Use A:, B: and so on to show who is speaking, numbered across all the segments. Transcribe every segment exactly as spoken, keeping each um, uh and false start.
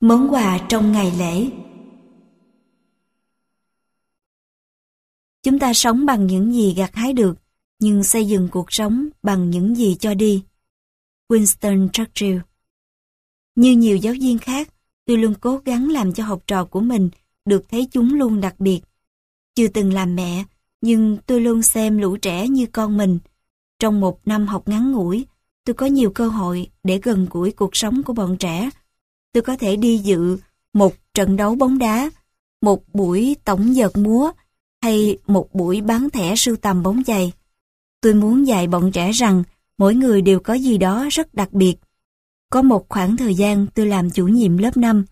A: Món quà trong ngày lễ. Chúng ta sống bằng những gì gặt hái được, nhưng xây dựng cuộc sống bằng những gì cho đi. Winston Churchill. Như nhiều giáo viên khác, tôi luôn cố gắng làm cho học trò của mình được thấy chúng luôn đặc biệt. Chưa từng làm mẹ, nhưng tôi luôn xem lũ trẻ như con mình. Trong một năm học ngắn ngủi, tôi có nhiều cơ hội để gần gũi cuộc sống của bọn trẻ. Tôi có thể đi dự một trận đấu bóng đá, một buổi tổng dợt múa hay một buổi bán thẻ sưu tầm bóng chày. Tôi muốn dạy bọn trẻ rằng mỗi người đều có gì đó rất đặc biệt. Có một khoảng thời gian tôi làm chủ nhiệm lớp năm.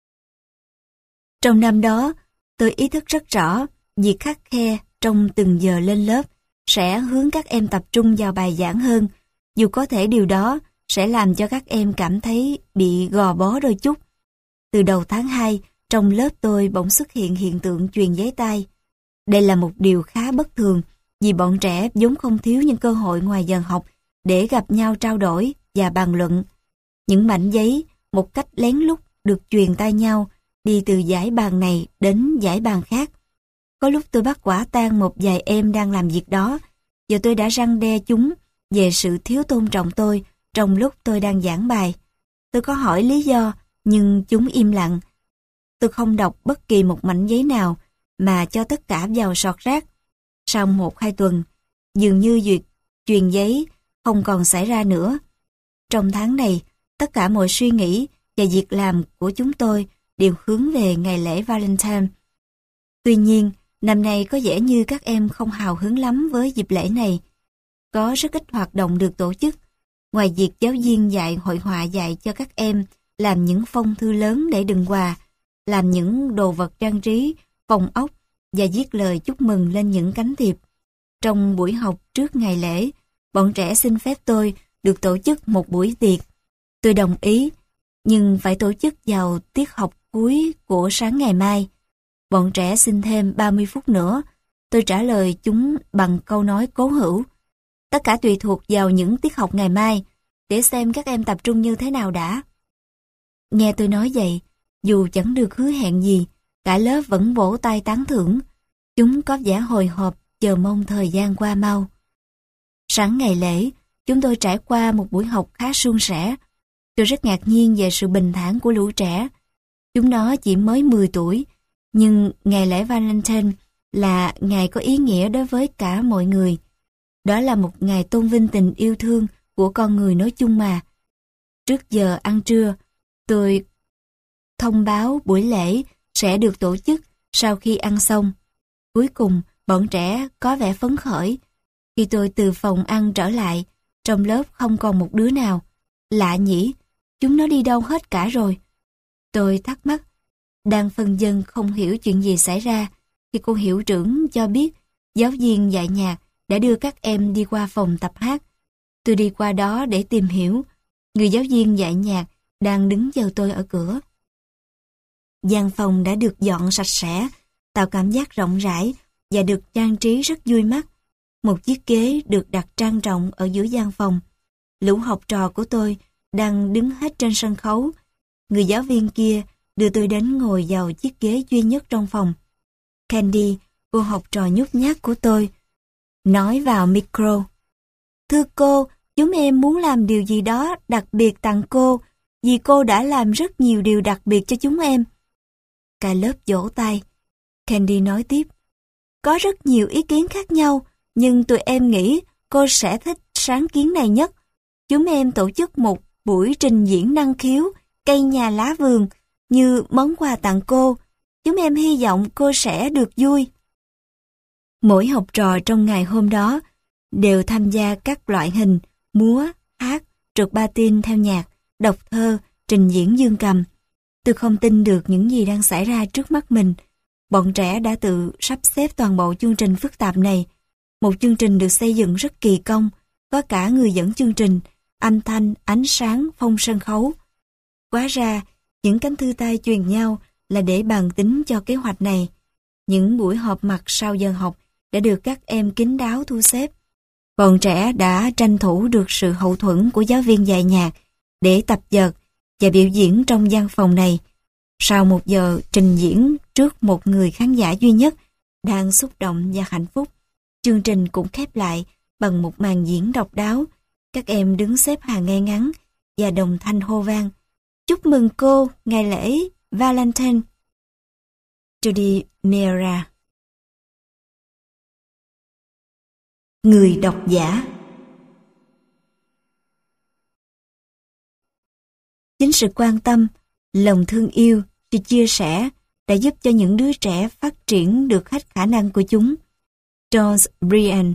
A: Trong năm đó, tôi ý thức rất rõ việc khắt khe trong từng giờ lên lớp sẽ hướng các em tập trung vào bài giảng hơn, dù có thể điều đó sẽ làm cho các em cảm thấy bị gò bó đôi chút. Từ đầu tháng hai, trong lớp tôi bỗng xuất hiện hiện tượng chuyền giấy tay. Đây là một điều khá bất thường, vì bọn trẻ vốn không thiếu những cơ hội ngoài giờ học để gặp nhau trao đổi và bàn luận. Những mảnh giấy, một cách lén lút được truyền tay nhau, đi từ dãy bàn này đến dãy bàn khác. Có lúc tôi bắt quả tang một vài em đang làm việc đó, và tôi đã răn đe chúng về sự thiếu tôn trọng tôi trong lúc tôi đang giảng bài. Tôi có hỏi lý do, nhưng chúng im lặng. Tôi không đọc bất kỳ một mảnh giấy nào, mà cho tất cả vào sọt rác. Sau một hai tuần, dường như việc truyền giấy không còn xảy ra nữa. Trong tháng này, tất cả mọi suy nghĩ và việc làm của chúng tôi đều hướng về ngày lễ Valentine. Tuy nhiên, năm nay có vẻ như các em không hào hứng lắm với dịp lễ này. Có rất ít hoạt động được tổ chức. Ngoài việc giáo viên dạy hội họa dạy cho các em làm những phong thư lớn để đựng quà, làm những đồ vật trang trí, phòng ốc và viết lời chúc mừng lên những cánh thiệp. Trong buổi học trước ngày lễ, bọn trẻ xin phép tôi được tổ chức một buổi tiệc. Tôi đồng ý, nhưng phải tổ chức vào tiết học cuối của sáng ngày mai. Bọn trẻ xin thêm ba mươi phút nữa. Tôi trả lời chúng bằng câu nói cố hữu. Tất cả tùy thuộc vào những tiết học ngày mai, để xem các em tập trung như thế nào đã. Nghe tôi nói vậy, dù chẳng được hứa hẹn gì, cả lớp vẫn vỗ tay tán thưởng. Chúng có vẻ hồi hộp, chờ mong thời gian qua mau. Sáng ngày lễ, chúng tôi trải qua một buổi học khá suôn sẻ. Tôi rất ngạc nhiên về sự bình thản của lũ trẻ. Chúng nó chỉ mới mười tuổi, nhưng ngày lễ Valentine là ngày có ý nghĩa đối với cả mọi người. Đó là một ngày tôn vinh tình yêu thương của con người nói chung mà. Trước giờ ăn trưa, tôi thông báo buổi lễ sẽ được tổ chức sau khi ăn xong. Cuối cùng, bọn trẻ có vẻ phấn khởi. Khi tôi từ phòng ăn trở lại, trong lớp không còn một đứa nào. Lạ nhỉ, chúng nó đi đâu hết cả rồi? Tôi thắc mắc, đang phân vân không hiểu chuyện gì xảy ra, khi cô hiệu trưởng cho biết giáo viên dạy nhạc đã đưa các em đi qua phòng tập hát. Tôi đi qua đó để tìm hiểu. Người giáo viên dạy nhạc đang đứng chờ tôi ở cửa. Gian phòng đã được dọn sạch sẽ, tạo cảm giác rộng rãi và được trang trí rất vui mắt. Một chiếc ghế được đặt trang trọng ở giữa gian phòng. Lũ học trò của tôi đang đứng hết trên sân khấu. Người giáo viên kia đưa tôi đến ngồi vào chiếc ghế duy nhất trong phòng. Candy, cô học trò nhút nhát của tôi, nói vào micro. Thưa cô, chúng em muốn làm điều gì đó đặc biệt tặng cô, vì cô đã làm rất nhiều điều đặc biệt cho chúng em. Cả lớp vỗ tay. Candy nói tiếp. Có rất nhiều ý kiến khác nhau, nhưng tụi em nghĩ cô sẽ thích sáng kiến này nhất. Chúng em tổ chức một buổi trình diễn năng khiếu, cây nhà lá vườn, như món quà tặng cô. Chúng em hy vọng cô sẽ được vui. Mỗi học trò trong ngày hôm đó đều tham gia các loại hình múa, hát, trượt patin theo nhạc, đọc thơ, trình diễn dương cầm. Tôi không tin được những gì đang xảy ra trước mắt mình. Bọn trẻ đã tự sắp xếp toàn bộ chương trình phức tạp này. Một chương trình được xây dựng rất kỳ công, có cả người dẫn chương trình, âm thanh, ánh sáng, phong sân khấu. Hóa ra, những cánh thư tay truyền nhau là để bàn tính cho kế hoạch này. Những buổi họp mặt sau giờ học đã được các em kín đáo thu xếp. Bọn trẻ đã tranh thủ được sự hậu thuẫn của giáo viên dạy nhạc để tập dượt và biểu diễn trong gian phòng này Sau một giờ trình diễn trước một người khán giả duy nhất đang xúc động và hạnh phúc, chương trình cũng khép lại bằng một màn diễn độc đáo. Các em đứng xếp hàng ngay ngắn và đồng thanh hô vang: "Chúc mừng cô, ngày lễ Valentine." Judy Meara. Người độc giả. Chính sự quan tâm, lòng thương yêu, sự chia sẻ đã giúp cho những đứa trẻ phát triển được hết khả năng của chúng. John Brian.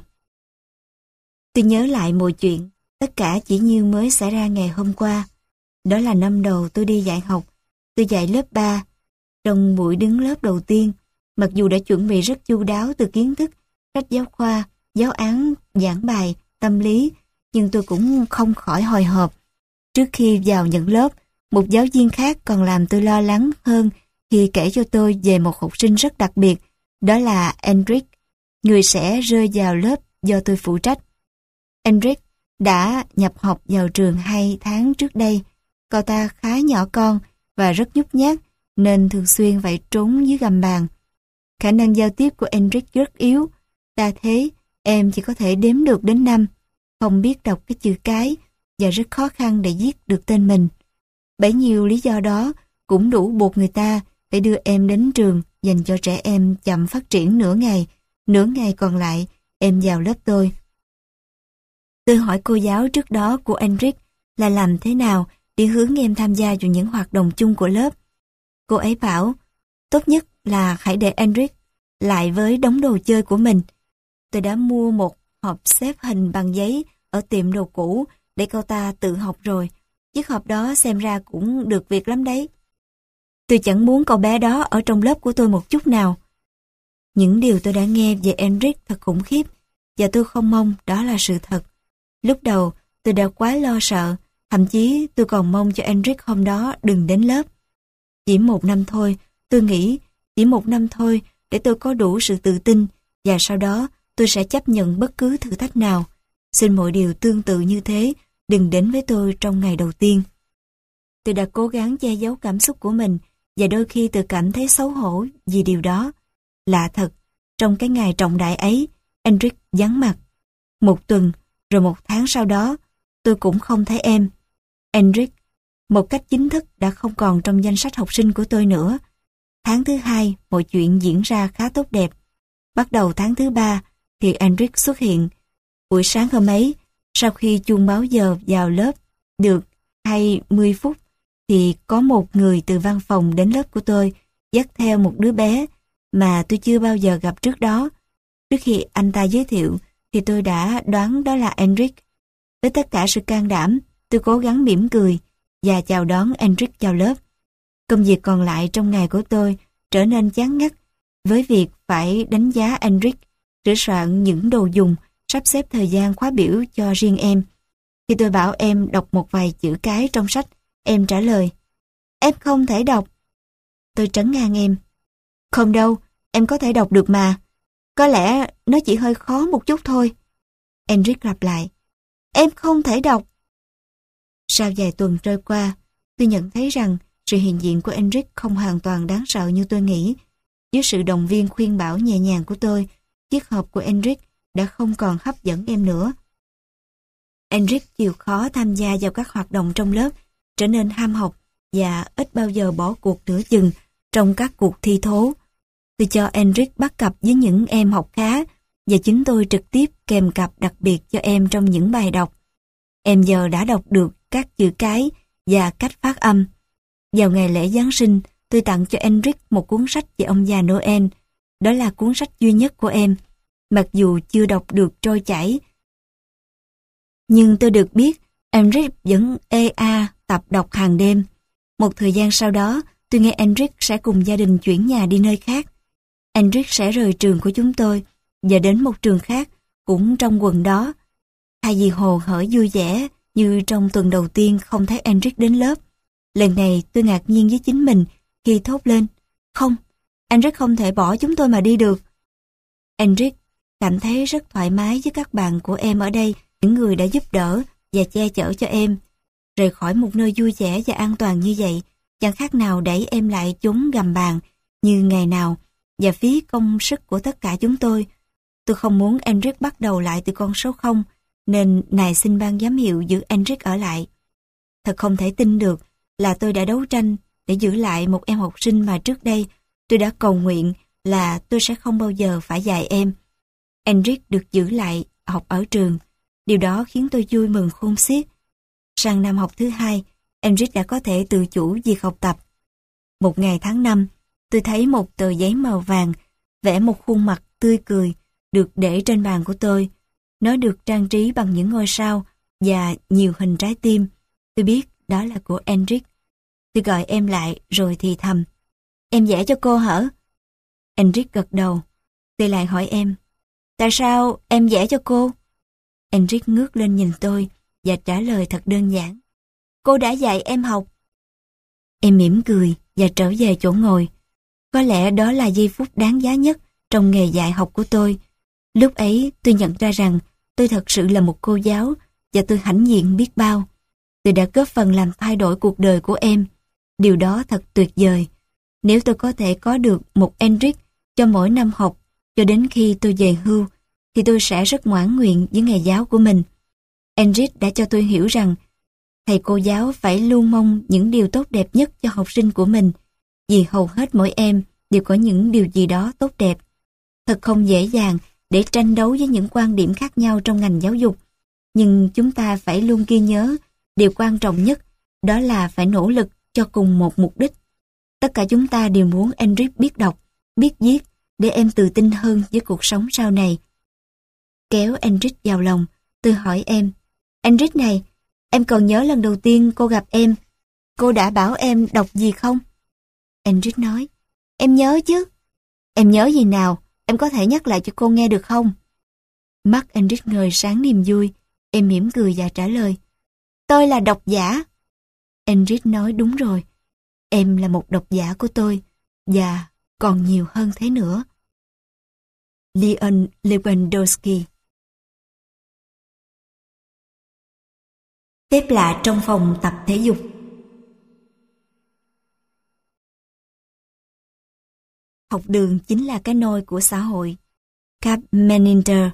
A: Tôi nhớ lại mọi chuyện, tất cả chỉ như mới xảy ra ngày hôm qua. Đó là năm đầu tôi đi dạy học. Tôi dạy lớp ba. Trong buổi đứng lớp đầu tiên, mặc dù đã chuẩn bị rất chu đáo từ kiến thức, sách giáo khoa, giáo án, giảng bài, tâm lý, nhưng tôi cũng không khỏi hồi hộp. Trước khi vào nhận lớp, một giáo viên khác còn làm tôi lo lắng hơn khi kể cho tôi về một học sinh rất đặc biệt, đó là Enric, người sẽ rơi vào lớp do tôi phụ trách. Enric đã nhập học vào trường hai tháng trước đây. Cậu ta khá nhỏ con và rất nhút nhát, nên thường xuyên phải trốn dưới gầm bàn. Khả năng giao tiếp của Enric rất yếu. Ta thế, em chỉ có thể đếm được đến năm, không biết đọc cái chữ cái và rất khó khăn để viết được tên mình. Bấy nhiêu lý do đó cũng đủ buộc người ta phải đưa em đến trường dành cho trẻ em chậm phát triển nửa ngày. Nửa ngày còn lại, em vào lớp tôi. Tôi hỏi cô giáo trước đó của Enric là làm thế nào để hướng em tham gia vào những hoạt động chung của lớp. Cô ấy bảo, tốt nhất là hãy để Enric lại với đống đồ chơi của mình. Tôi đã mua một hộp xếp hình bằng giấy ở tiệm đồ cũ để cậu ta tự học rồi. Chiếc hộp đó xem ra cũng được việc lắm đấy. Tôi chẳng muốn cậu bé đó ở trong lớp của tôi một chút nào. Những điều tôi đã nghe về Enric thật khủng khiếp, và tôi không mong đó là sự thật. Lúc đầu tôi đã quá lo sợ, thậm chí tôi còn mong cho Enric hôm đó đừng đến lớp. Chỉ một năm thôi, tôi nghĩ, chỉ một năm thôi để tôi có đủ sự tự tin, và sau đó tôi sẽ chấp nhận bất cứ thử thách nào. Xin mọi điều tương tự như thế đừng đến với tôi trong ngày đầu tiên. Tôi đã cố gắng che giấu cảm xúc của mình, và đôi khi tôi cảm thấy xấu hổ vì điều đó. Lạ thật, trong cái ngày trọng đại ấy, Enric vắng mặt. Một tuần, rồi một tháng sau đó, tôi cũng không thấy em. Enric, một cách chính thức đã không còn trong danh sách học sinh của tôi nữa. Tháng thứ hai, mọi chuyện diễn ra khá tốt đẹp. Bắt đầu tháng thứ ba, thì Enric xuất hiện. Buổi sáng hôm ấy, sau khi chuông báo giờ vào lớp được hai mươi phút, thì có một người từ văn phòng đến lớp của tôi, dắt theo một đứa bé mà tôi chưa bao giờ gặp trước đó. Trước khi anh ta giới thiệu, thì tôi đã đoán đó là Enric. Với tất cả sự can đảm, tôi cố gắng mỉm cười và chào đón Enric vào lớp. Công việc còn lại trong ngày của tôi trở nên chán ngắt với việc phải đánh giá Enric, sửa soạn những đồ dùng, sắp xếp thời gian khóa biểu cho riêng em. Khi tôi bảo em đọc một vài chữ cái trong sách, em trả lời, em không thể đọc. Tôi trấn ngang em. Không đâu, em có thể đọc được mà. Có lẽ nó chỉ hơi khó một chút thôi. Enric lặp lại, em không thể đọc. Sau vài tuần trôi qua, tôi nhận thấy rằng sự hiện diện của Enric không hoàn toàn đáng sợ như tôi nghĩ. Dưới sự động viên khuyên bảo nhẹ nhàng của tôi, chiếc hộp của Enric đã không còn hấp dẫn em nữa. Enric chịu khó tham gia vào các hoạt động trong lớp, trở nên ham học và ít bao giờ bỏ cuộc nửa chừng trong các cuộc thi thố. Tôi cho Enric bắt cặp với những em học khá, và chính tôi trực tiếp kèm cặp đặc biệt cho em trong những bài đọc. Em giờ đã đọc được các chữ cái và cách phát âm. Vào ngày lễ Giáng sinh, tôi tặng cho Enric một cuốn sách về ông già Noel. Đó là cuốn sách duy nhất của em. Mặc dù chưa đọc được trôi chảy, nhưng tôi được biết Enric vẫn ê a tập đọc hàng đêm. Một thời gian sau đó, tôi nghe Enric sẽ cùng gia đình chuyển nhà đi nơi khác. Enric sẽ rời trường của chúng tôi và đến một trường khác, cũng trong quận đó. Thay vì hồ hởi vui vẻ như trong tuần đầu tiên không thấy Enric đến lớp, lần này tôi ngạc nhiên với chính mình khi thốt lên, không, Enric không thể bỏ chúng tôi mà đi được. Enric cảm thấy rất thoải mái với các bạn của em ở đây, những người đã giúp đỡ và che chở cho em. Rời khỏi một nơi vui vẻ và an toàn như vậy, chẳng khác nào đẩy em lại chốn gầm bàn như ngày nào và phí công sức của tất cả chúng tôi. Tôi không muốn Enric bắt đầu lại từ con số không, nên nài xin ban giám hiệu giữ Enric ở lại. Thật không thể tin được là tôi đã đấu tranh để giữ lại một em học sinh mà trước đây tôi đã cầu nguyện là tôi sẽ không bao giờ phải dạy em. Enric được giữ lại học ở trường. Điều đó khiến tôi vui mừng khôn xiết. Sang năm học thứ hai, Enric đã có thể tự chủ việc học tập. Một ngày tháng năm, tôi thấy một tờ giấy màu vàng vẽ một khuôn mặt tươi cười được để trên bàn của tôi. Nó được trang trí bằng những ngôi sao và nhiều hình trái tim. Tôi biết đó là của Enric. Tôi gọi em lại rồi thì thầm. Em vẽ cho cô hả? Enric gật đầu. Tôi lại hỏi em. Tại sao em vẽ cho cô? Enric ngước lên nhìn tôi và trả lời thật đơn giản. Cô đã dạy em học. Em mỉm cười và trở về chỗ ngồi. Có lẽ đó là giây phút đáng giá nhất trong nghề dạy học của tôi. Lúc ấy tôi nhận ra rằng tôi thật sự là một cô giáo và tôi hãnh diện biết bao. Tôi đã góp phần làm thay đổi cuộc đời của em. Điều đó thật tuyệt vời. Nếu tôi có thể có được một Enric cho mỗi năm học cho đến khi tôi về hưu, thì tôi sẽ rất ngoãn nguyện với nghề giáo của mình. Enric đã cho tôi hiểu rằng thầy cô giáo phải luôn mong những điều tốt đẹp nhất cho học sinh của mình, vì hầu hết mỗi em đều có những điều gì đó tốt đẹp. Thật không dễ dàng để tranh đấu với những quan điểm khác nhau trong ngành giáo dục, nhưng chúng ta phải luôn ghi nhớ điều quan trọng nhất, đó là phải nỗ lực cho cùng một mục đích. Tất cả chúng ta đều muốn Enric biết đọc, biết viết, để em tự tin hơn với cuộc sống sau này. Kéo Enric vào lòng, tôi hỏi em, Enric này, em còn nhớ lần đầu tiên cô gặp em, cô đã bảo em đọc gì không? Enric nói, em nhớ chứ. Em nhớ gì nào, em có thể nhắc lại cho cô nghe được không? Mắt Enric ngời sáng niềm vui, em mỉm cười và trả lời, tôi là độc giả. Enric nói đúng rồi, em là một độc giả của tôi, và còn nhiều hơn thế nữa. Leon Lewandowski. Phép lạ trong phòng tập thể dục. Học đường chính là cái nôi của xã hội. Cap Meninter.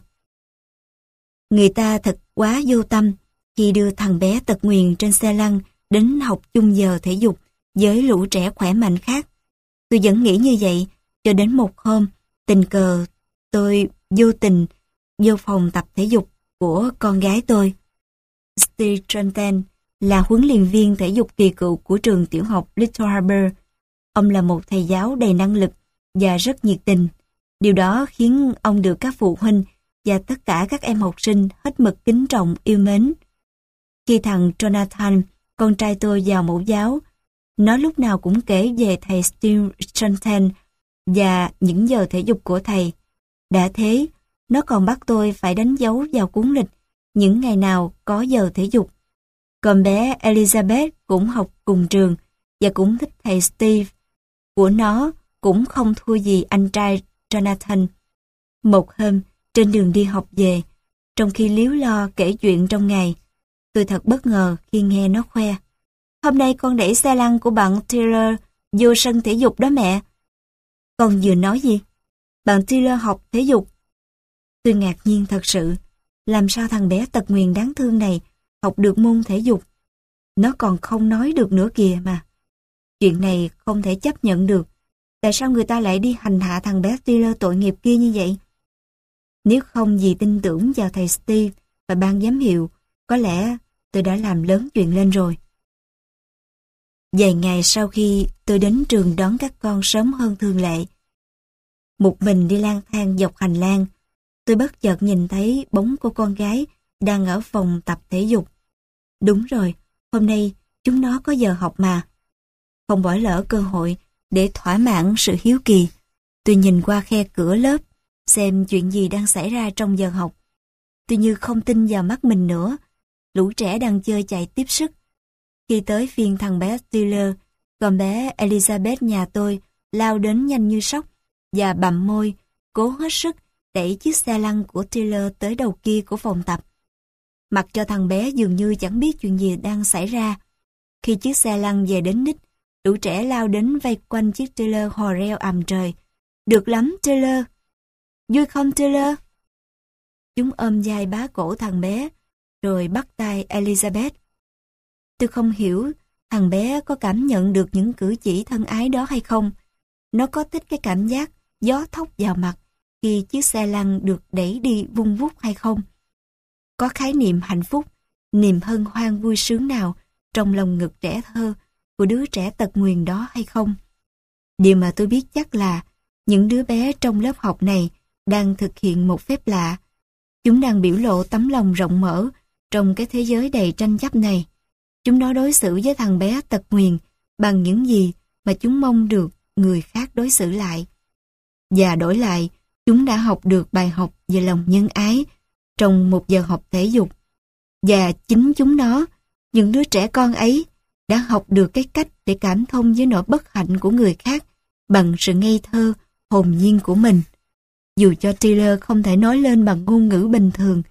A: Người ta thật quá vô tâm khi đưa thằng bé tật nguyền trên xe lăn đến học chung giờ thể dục với lũ trẻ khỏe mạnh khác. Tôi vẫn nghĩ như vậy, cho đến một hôm, tình cờ tôi vô tình vô phòng tập thể dục của con gái tôi. Steve Trenton là huấn luyện viên thể dục kỳ cựu của trường tiểu học Little Harbor. Ông là một thầy giáo đầy năng lực và rất nhiệt tình. Điều đó khiến ông được các phụ huynh và tất cả các em học sinh hết mực kính trọng yêu mến. Khi thằng Jonathan, con trai tôi vào mẫu giáo, nó lúc nào cũng kể về thầy Steve Trenton và những giờ thể dục của thầy. Đã thế, nó còn bắt tôi phải đánh dấu vào cuốn lịch những ngày nào có giờ thể dục. Còn bé Elizabeth cũng học cùng trường và cũng thích thầy Steve. Của nó cũng không thua gì anh trai Jonathan. Một hôm, trên đường đi học về, trong khi líu lo kể chuyện trong ngày, tôi thật bất ngờ khi nghe nó khoe. Hôm nay con đẩy xe lăn của bạn Taylor vô sân thể dục đó mẹ. Con vừa nói gì? Bạn Taylor học thể dục. Tôi ngạc nhiên thật sự. Làm sao thằng bé tật nguyền đáng thương này học được môn thể dục? Nó còn không nói được nữa kìa mà. Chuyện này không thể chấp nhận được. Tại sao người ta lại đi hành hạ thằng bé Taylor tội nghiệp kia như vậy? Nếu không vì tin tưởng vào thầy Steve và ban giám hiệu, có lẽ tôi đã làm lớn chuyện lên rồi. Vài ngày sau khi tôi đến trường đón các con sớm hơn thường lệ, một mình đi lang thang dọc hành lang, tôi bất chợt nhìn thấy bóng của con gái đang ở phòng tập thể dục. Đúng rồi, hôm nay chúng nó có giờ học mà. Không bỏ lỡ cơ hội để thỏa mãn sự hiếu kỳ, tôi nhìn qua khe cửa lớp, xem chuyện gì đang xảy ra trong giờ học. Tôi như không tin vào mắt mình nữa. Lũ trẻ đang chơi chạy tiếp sức. Khi tới phiên thằng bé Taylor, con bé Elizabeth nhà tôi lao đến nhanh như sóc và bặm môi, cố hết sức đẩy chiếc xe lăn của Taylor tới đầu kia của phòng tập. Mặc cho thằng bé dường như chẳng biết chuyện gì đang xảy ra. Khi chiếc xe lăn về đến đích, Đủ trẻ lao đến vây quanh chiếc trailer hò reo ầm trời. Được lắm Taylor. Vui không Taylor? Chúng ôm vai bá cổ thằng bé, rồi bắt tay Elizabeth. Tôi không hiểu thằng bé có cảm nhận được những cử chỉ thân ái đó hay không. Nó có thích cái cảm giác gió thốc vào mặt khi chiếc xe lăn được đẩy đi vung vút hay không? Có khái niệm hạnh phúc, niềm hân hoan vui sướng nào trong lòng ngực trẻ thơ của đứa trẻ tật nguyền đó hay không? Điều mà tôi biết chắc là những đứa bé trong lớp học này đang thực hiện một phép lạ. Chúng đang biểu lộ tấm lòng rộng mở trong cái thế giới đầy tranh chấp này. Chúng nó đối xử với thằng bé tật nguyền bằng những gì mà chúng mong được người khác đối xử lại. Và đổi lại, chúng đã học được bài học về lòng nhân ái trong một giờ học thể dục. Và chính chúng nó, những đứa trẻ con ấy, đã học được cái cách để cảm thông với nỗi bất hạnh của người khác bằng sự ngây thơ, hồn nhiên của mình. Dù cho Taylor không thể nói lên bằng ngôn ngữ bình thường,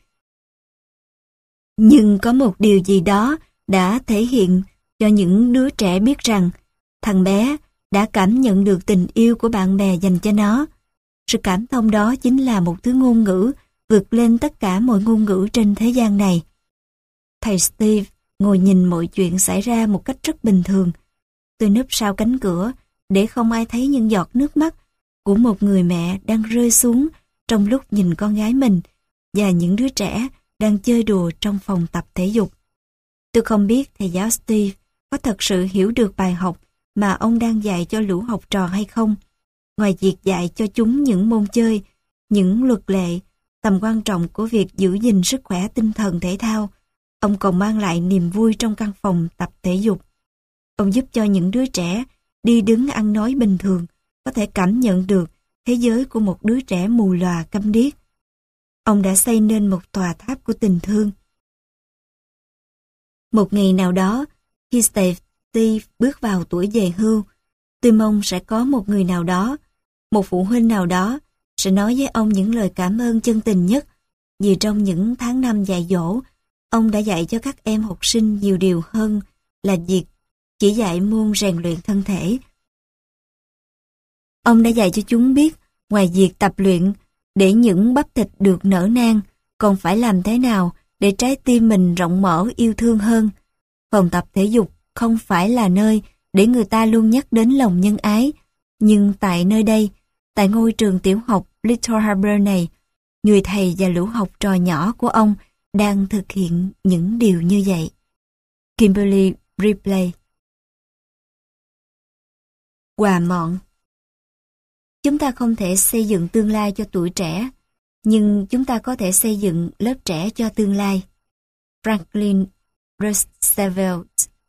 A: nhưng có một điều gì đó đã thể hiện cho những đứa trẻ biết rằng thằng bé đã cảm nhận được tình yêu của bạn bè dành cho nó. Sự cảm thông đó chính là một thứ ngôn ngữ vượt lên tất cả mọi ngôn ngữ trên thế gian này. Thầy Steve ngồi nhìn mọi chuyện xảy ra một cách rất bình thường. Tôi núp sau cánh cửa để không ai thấy những giọt nước mắt của một người mẹ đang rơi xuống trong lúc nhìn con gái mình và những đứa trẻ đang chơi đùa trong phòng tập thể dục. Tôi không biết thầy giáo Steve có thật sự hiểu được bài học mà ông đang dạy cho lũ học trò hay không. Ngoài việc dạy cho chúng những môn chơi, những luật lệ, tầm quan trọng của việc giữ gìn sức khỏe tinh thần thể thao, ông còn mang lại niềm vui trong căn phòng tập thể dục. Ông giúp cho những đứa trẻ đi đứng ăn nói bình thường có thể cảm nhận được thế giới của một đứa trẻ mù lòa câm điếc. Ông đã xây nên một tòa tháp của tình thương. Một ngày nào đó, khi Steve bước vào tuổi về hưu, tôi mong sẽ có một người nào đó, một phụ huynh nào đó, sẽ nói với ông những lời cảm ơn chân tình nhất, vì trong những tháng năm dạy dỗ, ông đã dạy cho các em học sinh nhiều điều hơn là việc chỉ dạy môn rèn luyện thân thể. Ông đã dạy cho chúng biết, ngoài việc tập luyện để những bắp thịt được nở nang, còn phải làm thế nào để trái tim mình rộng mở yêu thương hơn. Phòng tập thể dục không phải là nơi để người ta luôn nhắc đến lòng nhân ái, nhưng tại nơi đây, tại ngôi trường tiểu học Little Harbor này, người thầy và lũ học trò nhỏ của ông đang thực hiện những điều như vậy. Kimberly Ripley. Quà mọn. Chúng ta không thể xây dựng tương lai cho tuổi trẻ, nhưng chúng ta có thể xây dựng lớp trẻ cho tương lai. Franklin Roosevelt.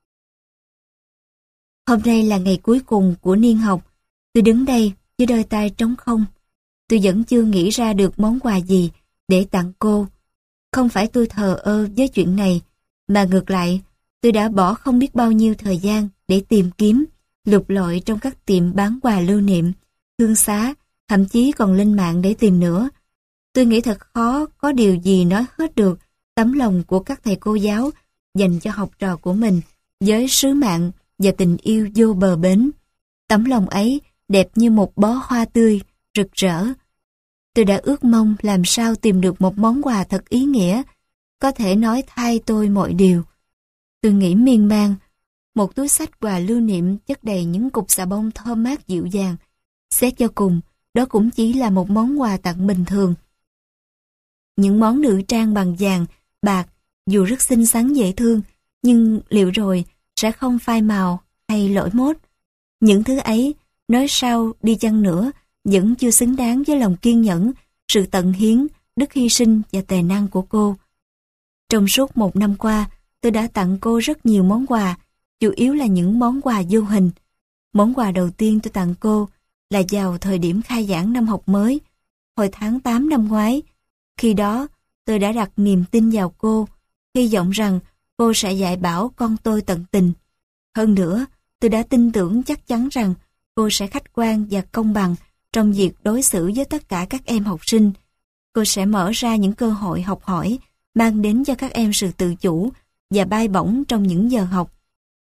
A: Hôm nay là ngày cuối cùng của niên học. Tôi đứng đây với đôi tay trống không. Tôi vẫn chưa nghĩ ra được món quà gì để tặng cô. Không phải tôi thờ ơ với chuyện này, mà ngược lại, tôi đã bỏ không biết bao nhiêu thời gian để tìm kiếm, lục lọi trong các tiệm bán quà lưu niệm, thương xá, thậm chí còn lên mạng để tìm nữa. Tôi nghĩ thật khó có điều gì nói hết được tấm lòng của các thầy cô giáo dành cho học trò của mình với sứ mạng và tình yêu vô bờ bến. Tấm lòng ấy đẹp như một bó hoa tươi, rực rỡ. Tôi đã ước mong làm sao tìm được một món quà thật ý nghĩa, có thể nói thay tôi mọi điều. Tôi nghĩ miên man, một túi xách quà lưu niệm chất đầy những cục xà bông thơm mát dịu dàng. Xét cho cùng, đó cũng chỉ là một món quà tặng bình thường. Những món nữ trang bằng vàng, bạc, dù rất xinh xắn dễ thương, nhưng liệu rồi sẽ không phai màu hay lỗi mốt. Những thứ ấy, nói sao đi chăng nữa, vẫn chưa xứng đáng với lòng kiên nhẫn, sự tận hiến, đức hy sinh và tài năng của cô. Trong suốt một năm qua, tôi đã tặng cô rất nhiều món quà, chủ yếu là những món quà vô hình. Món quà đầu tiên tôi tặng cô là vào thời điểm khai giảng năm học mới, hồi tháng tám năm ngoái. Khi đó, tôi đã đặt niềm tin vào cô, hy vọng rằng cô sẽ dạy bảo con tôi tận tình. Hơn nữa, tôi đã tin tưởng chắc chắn rằng cô sẽ khách quan và công bằng trong việc đối xử với tất cả các em học sinh. Cô sẽ mở ra những cơ hội học hỏi, mang đến cho các em sự tự chủ và bay bổng trong những giờ học.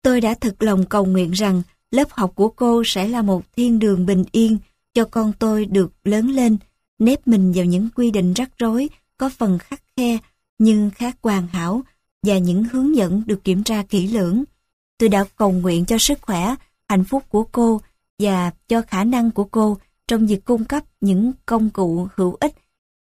A: Tôi đã thực lòng cầu nguyện rằng lớp học của cô sẽ là một thiên đường bình yên cho con tôi được lớn lên, nép mình vào những quy định rắc rối, có phần khắt khe nhưng khá hoàn hảo và những hướng dẫn được kiểm tra kỹ lưỡng. Tôi đã cầu nguyện cho sức khỏe, hạnh phúc của cô và cho khả năng của cô trong việc cung cấp những công cụ hữu ích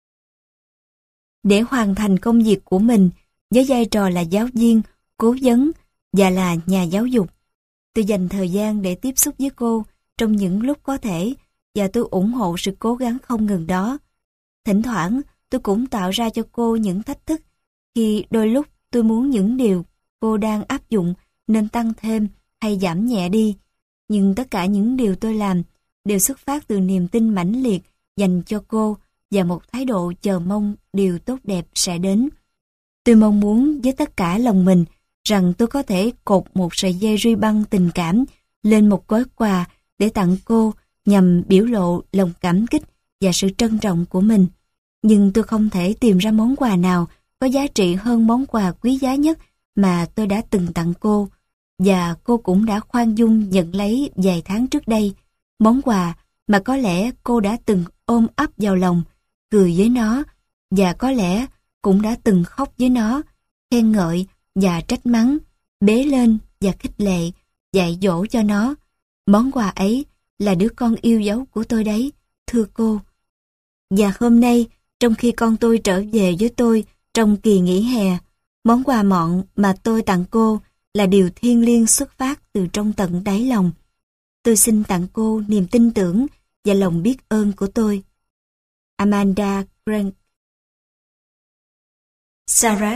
A: để hoàn thành công việc của mình với vai trò là giáo viên, cố vấn và là nhà giáo dục. Tôi dành thời gian để tiếp xúc với cô trong những lúc có thể và tôi ủng hộ sự cố gắng không ngừng đó. Thỉnh thoảng, tôi cũng tạo ra cho cô những thách thức khi đôi lúc tôi muốn những điều cô đang áp dụng nên tăng thêm hay giảm nhẹ đi. Nhưng tất cả những điều tôi làm đều xuất phát từ niềm tin mãnh liệt dành cho cô và một thái độ chờ mong điều tốt đẹp sẽ đến. Tôi mong muốn với tất cả lòng mình rằng tôi có thể cột một sợi dây ruy băng tình cảm lên một gói quà để tặng cô nhằm biểu lộ lòng cảm kích và sự trân trọng của mình. Nhưng tôi không thể tìm ra món quà nào có giá trị hơn món quà quý giá nhất mà tôi đã từng tặng cô, và cô cũng đã khoan dung nhận lấy vài tháng trước đây. Món quà mà có lẽ cô đã từng ôm ấp vào lòng, cười với nó, và có lẽ cũng đã từng khóc với nó, khen ngợi và trách mắng, bế lên và khích lệ, dạy dỗ cho nó. Món quà ấy là đứa con yêu dấu của tôi đấy, thưa cô. Và hôm nay, trong khi con tôi trở về với tôi trong kỳ nghỉ hè, món quà mọn mà tôi tặng cô là điều thiêng liêng xuất phát từ trong tận đáy lòng. Tôi xin tặng cô niềm tin tưởng và lòng biết ơn của tôi. Amanda Grant. Sarah.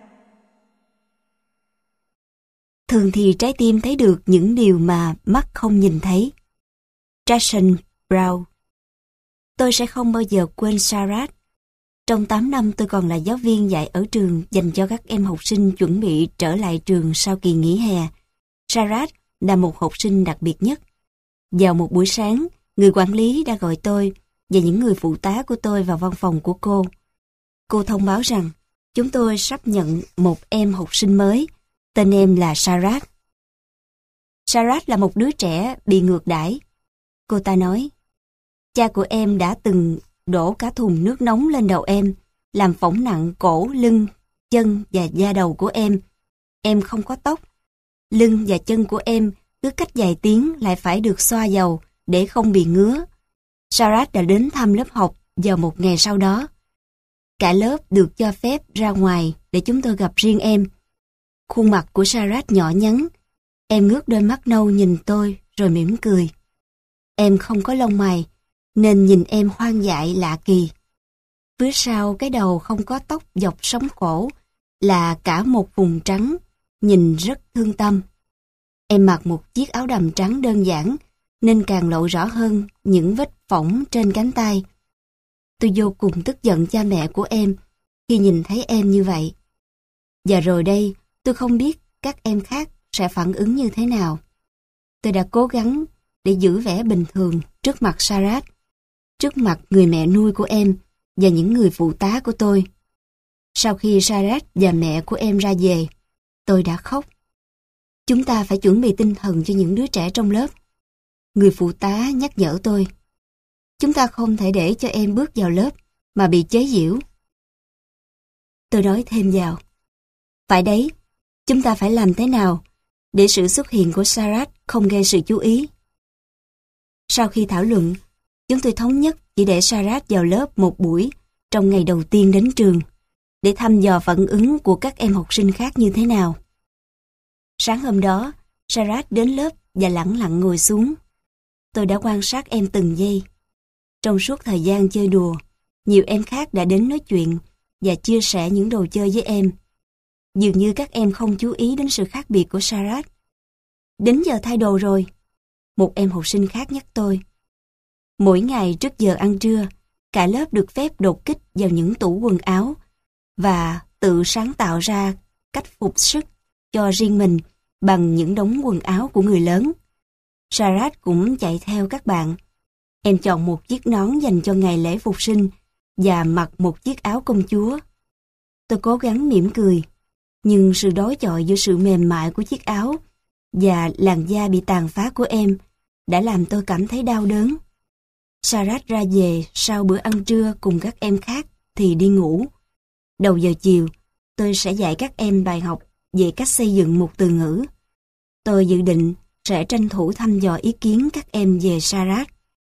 A: Thường thì trái tim thấy được những điều mà mắt không nhìn thấy. Jackson Brown. Tôi sẽ không bao giờ quên Sarah. Trong tám năm tôi còn là giáo viên dạy ở trường dành cho các em học sinh chuẩn bị trở lại trường sau kỳ nghỉ hè. Sarah là một học sinh đặc biệt nhất. Vào một buổi sáng, người quản lý đã gọi tôi và những người phụ tá của tôi vào văn phòng của cô. Cô thông báo rằng chúng tôi sắp nhận một em học sinh mới, tên em là Sarah. Sarah là một đứa trẻ bị ngược đãi. Cô ta nói, cha của em đã từng đổ cả thùng nước nóng lên đầu em, làm phỏng nặng cổ, lưng, chân và da đầu của em. Em không có tóc. Lưng và chân của em cứ cách vài tiếng lại phải được xoa dầu để không bị ngứa. Sarah đã đến thăm lớp học vào một ngày sau đó. Cả lớp được cho phép ra ngoài để chúng tôi gặp riêng em. Khuôn mặt của Sarah nhỏ nhắn. Em ngước đôi mắt nâu nhìn tôi rồi mỉm cười. Em không có lông mày nên nhìn em hoang dại lạ kỳ. Phía sau cái đầu không có tóc dọc sống cổ là cả một vùng trắng, nhìn rất thương tâm. Em mặc một chiếc áo đầm trắng đơn giản nên càng lộ rõ hơn những vết phỏng trên cánh tay. Tôi vô cùng tức giận cha mẹ của em khi nhìn thấy em như vậy. Và rồi đây, tôi không biết các em khác sẽ phản ứng như thế nào. Tôi đã cố gắng để giữ vẻ bình thường trước mặt Sarah, trước mặt người mẹ nuôi của em và những người phụ tá của tôi. Sau khi Sarah và mẹ của em ra về, tôi đã khóc. Chúng ta phải chuẩn bị tinh thần cho những đứa trẻ trong lớp. Người phụ tá nhắc nhở tôi. Chúng ta không thể để cho em bước vào lớp mà bị chế giễu. Tôi nói thêm vào. Phải đấy, chúng ta phải làm thế nào để sự xuất hiện của Sarah không gây sự chú ý. Sau khi thảo luận, chúng tôi thống nhất chỉ để Sarah vào lớp một buổi trong ngày đầu tiên đến trường, để thăm dò phản ứng của các em học sinh khác như thế nào. Sáng hôm đó, Sarah đến lớp và lẳng lặng ngồi xuống. Tôi đã quan sát em từng giây. Trong suốt thời gian chơi đùa, nhiều em khác đã đến nói chuyện và chia sẻ những đồ chơi với em. Dường như các em không chú ý đến sự khác biệt của Sarah. Đến giờ thay đồ rồi, một em học sinh khác nhắc tôi. Mỗi ngày trước giờ ăn trưa, cả lớp được phép đột kích vào những tủ quần áo và tự sáng tạo ra cách phục sức cho riêng mình bằng những đống quần áo của người lớn. Sarah cũng chạy theo các bạn. Em chọn một chiếc nón dành cho ngày lễ phục sinh và mặc một chiếc áo công chúa. Tôi cố gắng mỉm cười, nhưng sự đối chọi giữa sự mềm mại của chiếc áo và làn da bị tàn phá của em đã làm tôi cảm thấy đau đớn. Sarah ra về sau bữa ăn trưa cùng các em khác thì đi ngủ. Đầu giờ chiều, tôi sẽ dạy các em bài học về cách xây dựng một từ ngữ. Tôi dự định sẽ tranh thủ thăm dò ý kiến các em về Sarah.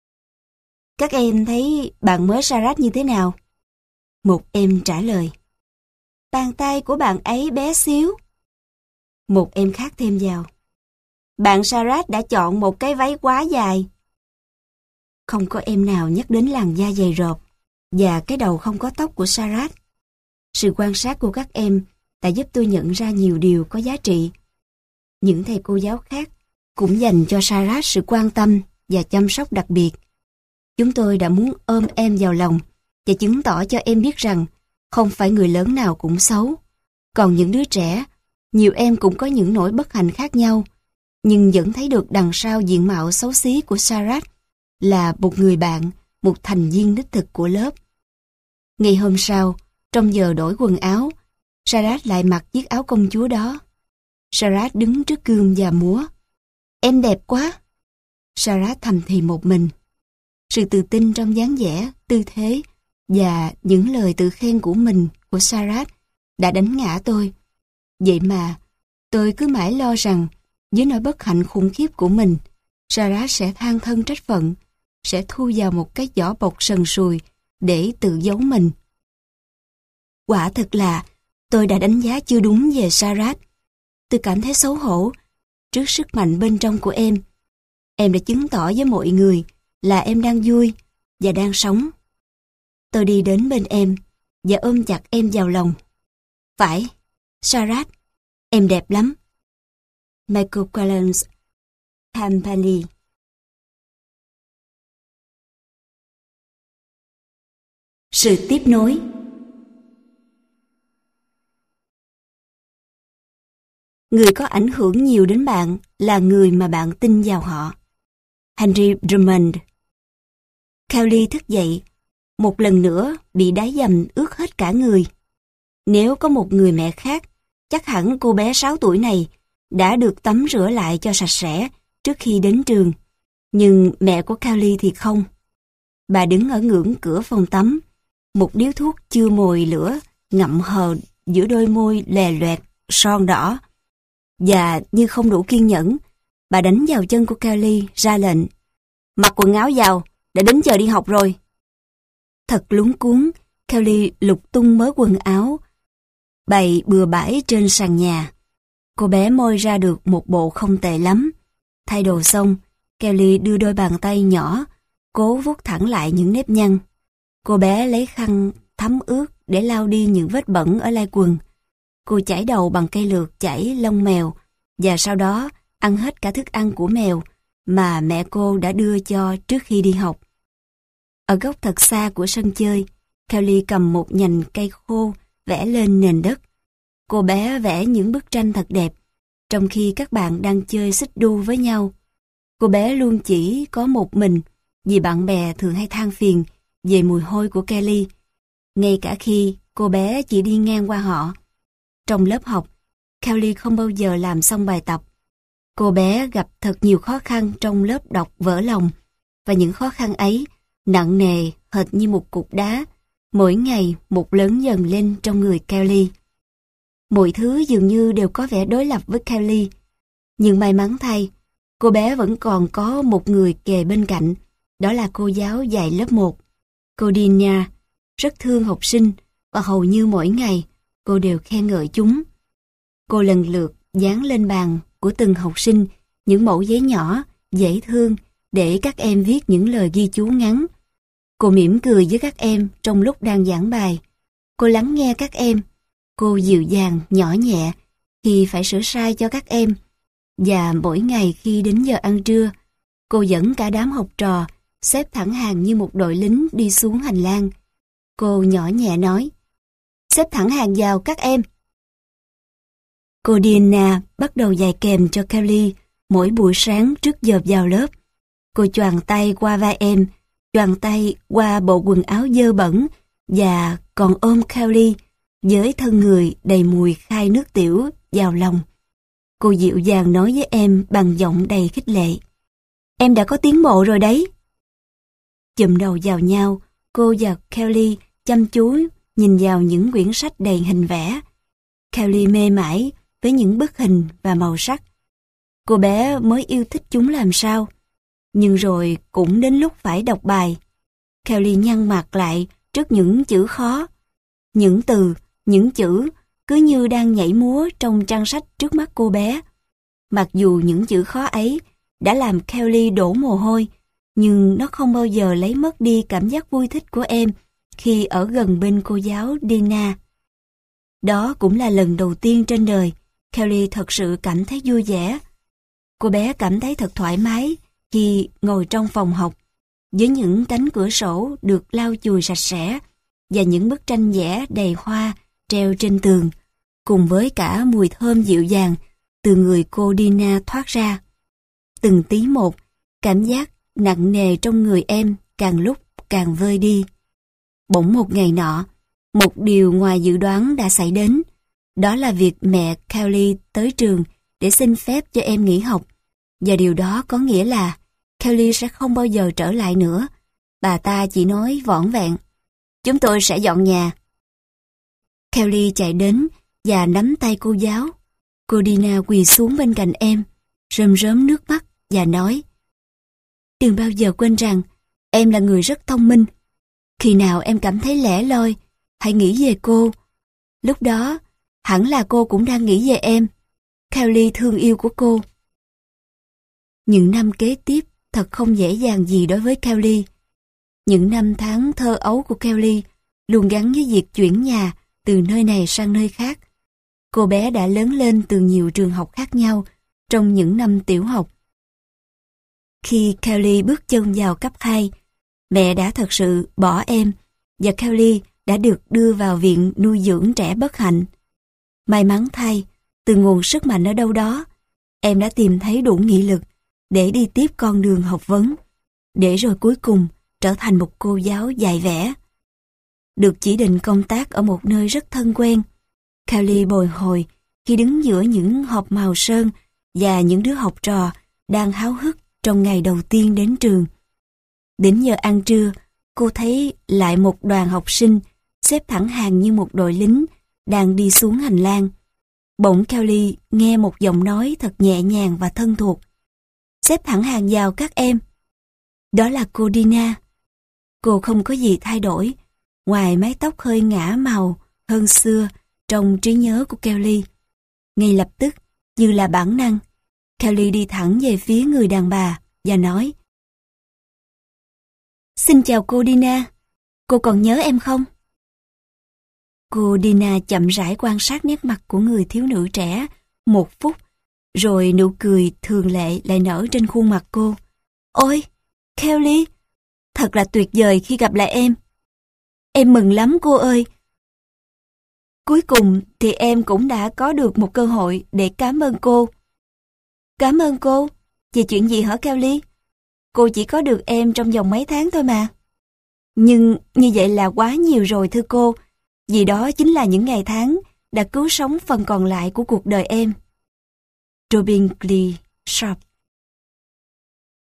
A: Các em thấy bạn mới Sarah như thế nào? Một em trả lời. Bàn tay của bạn ấy bé xíu. Một em khác thêm vào. Bạn Sarah đã chọn một cái váy quá dài. Không có em nào nhắc đến làn da dày rộp và cái đầu không có tóc của Sarah. Sự quan sát của các em đã giúp tôi nhận ra nhiều điều có giá trị. Những thầy cô giáo khác cũng dành cho Sarah sự quan tâm và chăm sóc đặc biệt. Chúng tôi đã muốn ôm em vào lòng và chứng tỏ cho em biết rằng không phải người lớn nào cũng xấu. Còn những đứa trẻ, nhiều em cũng có những nỗi bất hạnh khác nhau, nhưng vẫn thấy được đằng sau diện mạo xấu xí của Sarah là một người bạn, một thành viên đích thực của lớp. Ngày hôm sau, trong giờ đổi quần áo, Sarah lại mặc chiếc áo công chúa đó. Sarah đứng trước gương và múa. Em đẹp quá. Sarah thầm thì một mình. Sự tự tin trong dáng vẻ, tư thế và những lời tự khen của mình của Sarah đã đánh ngã tôi. Vậy mà, tôi cứ mãi lo rằng với nỗi bất hạnh khủng khiếp của mình, Sarah sẽ than thân trách phận, sẽ thu vào một cái vỏ bọc sần sùi để tự giấu mình. Quả thực là tôi đã đánh giá chưa đúng về Sarah. Tôi cảm thấy xấu hổ trước sức mạnh bên trong của em. Em đã chứng tỏ với mọi người là em đang vui và đang sống. Tôi đi đến bên em và ôm chặt em vào lòng. Phải, Sarah, em đẹp lắm. Michael Collins Company. Sự tiếp nối. Người có ảnh hưởng nhiều đến bạn là người mà bạn tin vào họ. Henry Drummond. Kelly thức dậy, một lần nữa bị đá dầm ướt hết cả người. Nếu có một người mẹ khác, chắc hẳn cô bé sáu tuổi này đã được tắm rửa lại cho sạch sẽ trước khi đến trường. Nhưng mẹ của Kelly thì không. Bà đứng ở ngưỡng cửa phòng tắm, một điếu thuốc chưa mồi lửa ngậm hờ giữa đôi môi lè loẹt son đỏ. Và như không đủ kiên nhẫn, bà đánh vào chân của Kelly ra lệnh. Mặc quần áo vào, đã đến giờ đi học rồi. Thật luống cuống, Kelly lục tung mớ quần áo, bày bừa bãi trên sàn nhà. Cô bé moi ra được một bộ không tệ lắm. Thay đồ xong, Kelly đưa đôi bàn tay nhỏ, cố vuốt thẳng lại những nếp nhăn. Cô bé lấy khăn thấm ướt để lau đi những vết bẩn ở lai quần. Cô chải đầu bằng cây lược chải lông mèo và sau đó ăn hết cả thức ăn của mèo mà mẹ cô đã đưa cho trước khi đi học. Ở góc thật xa của sân chơi, Kelly cầm một nhành cây khô vẽ lên nền đất. Cô bé vẽ những bức tranh thật đẹp, trong khi các bạn đang chơi xích đu với nhau. Cô bé luôn chỉ có một mình vì bạn bè thường hay than phiền về mùi hôi của Kelly, ngay cả khi cô bé chỉ đi ngang qua họ. Trong lớp học, Kelly không bao giờ làm xong bài tập. Cô bé gặp thật nhiều khó khăn trong lớp đọc vỡ lòng, và những khó khăn ấy nặng nề hệt như một cục đá, mỗi ngày một lớn dần lên trong người Kelly. Mọi thứ dường như đều có vẻ đối lập với Kelly, nhưng may mắn thay, cô bé vẫn còn có một người kề bên cạnh, đó là cô giáo dạy lớp một. Cô Dina rất thương học sinh và hầu như mỗi ngày cô đều khen ngợi chúng. Cô lần lượt dán lên bàn của từng học sinh những mẩu giấy nhỏ, dễ thương để các em viết những lời ghi chú ngắn. Cô mỉm cười với các em trong lúc đang giảng bài. Cô lắng nghe các em. Cô dịu dàng, nhỏ nhẹ khi phải sửa sai cho các em. Và mỗi ngày khi đến giờ ăn trưa, cô dẫn cả đám học trò xếp thẳng hàng như một đội lính đi xuống hành lang. Cô nhỏ nhẹ nói, xếp thẳng hàng vào các em. Cô Diana bắt đầu dạy kèm cho Kelly mỗi buổi sáng trước giờ vào lớp. Cô choàng tay qua vai em, choàng tay qua bộ quần áo dơ bẩn và còn ôm Kelly với thân người đầy mùi khai nước tiểu vào lòng. Cô dịu dàng nói với em bằng giọng đầy khích lệ. Em đã có tiến bộ rồi đấy. Chụm đầu vào nhau, cô và Kelly chăm chú nhìn vào những quyển sách đầy hình vẽ. Kelly mê mải với những bức hình và màu sắc. Cô bé mới yêu thích chúng làm sao. Nhưng rồi cũng đến lúc phải đọc bài. Kelly nhăn mặt lại trước những chữ khó. Những từ, những chữ cứ như đang nhảy múa trong trang sách trước mắt cô bé. Mặc dù những chữ khó ấy đã làm Kelly đổ mồ hôi, nhưng nó không bao giờ lấy mất đi cảm giác vui thích của em khi ở gần bên cô giáo Dina. Đó cũng là lần đầu tiên trên đời Kelly thật sự cảm thấy vui vẻ. Cô bé cảm thấy thật thoải mái khi ngồi trong phòng học với những cánh cửa sổ được lau chùi sạch sẽ và những bức tranh vẽ đầy hoa treo trên tường, cùng với cả mùi thơm dịu dàng từ người cô Dina thoát ra. Từng tí một, cảm giác nặng nề trong người em càng lúc càng vơi đi. Bỗng một ngày nọ, một điều ngoài dự đoán đã xảy đến. Đó là việc mẹ Kelly tới trường để xin phép cho em nghỉ học. Và điều đó có nghĩa là Kelly sẽ không bao giờ trở lại nữa. Bà ta chỉ nói vỏn vẹn: chúng tôi sẽ dọn nhà. Kelly chạy đến và nắm tay cô giáo. Cô Dina quỳ xuống bên cạnh em, rơm rớm nước mắt và nói: đừng bao giờ quên rằng em là người rất thông minh. Khi nào em cảm thấy lẻ loi, hãy nghĩ về cô. Lúc đó, hẳn là cô cũng đang nghĩ về em, Kelly thương yêu của cô. Những năm kế tiếp thật không dễ dàng gì đối với Kelly. Những năm tháng thơ ấu của Kelly luôn gắn với việc chuyển nhà từ nơi này sang nơi khác. Cô bé đã lớn lên từ nhiều trường học khác nhau trong những năm tiểu học. Khi Kelly bước chân vào cấp hai, mẹ đã thật sự bỏ em và Kelly đã được đưa vào viện nuôi dưỡng trẻ bất hạnh. May mắn thay, từ nguồn sức mạnh ở đâu đó, em đã tìm thấy đủ nghị lực để đi tiếp con đường học vấn, để rồi cuối cùng trở thành một cô giáo dạy vẽ. Được chỉ định công tác ở một nơi rất thân quen, Kelly bồi hồi khi đứng giữa những hộp màu sơn và những đứa học trò đang háo hức trong ngày đầu tiên đến trường. Đến giờ ăn trưa, cô thấy lại một đoàn học sinh xếp thẳng hàng như một đội lính đang đi xuống hành lang. Bỗng Kelly nghe một giọng nói thật nhẹ nhàng và thân thuộc: xếp thẳng hàng vào các em. Đó là cô Dina. Cô không có gì thay đổi, ngoài mái tóc hơi ngả màu hơn xưa trong trí nhớ của Kelly. Ngay lập tức, như là bản năng, Kelly đi thẳng về phía người đàn bà và nói: xin chào cô Dina, cô còn nhớ em không? Cô Dina chậm rãi quan sát nét mặt của người thiếu nữ trẻ một phút, rồi nụ cười thường lệ lại nở trên khuôn mặt cô. Ôi, Kelly, thật là tuyệt vời khi gặp lại em. Em mừng lắm cô ơi. Cuối cùng thì em cũng đã có được một cơ hội để cảm ơn cô. Cảm ơn cô? Về chuyện gì hả Kelly? Cô chỉ có được em trong vòng mấy tháng thôi mà. Nhưng như vậy là quá nhiều rồi thưa cô, vì đó chính là những ngày tháng đã cứu sống phần còn lại của cuộc đời em. Robin Lee Sharp.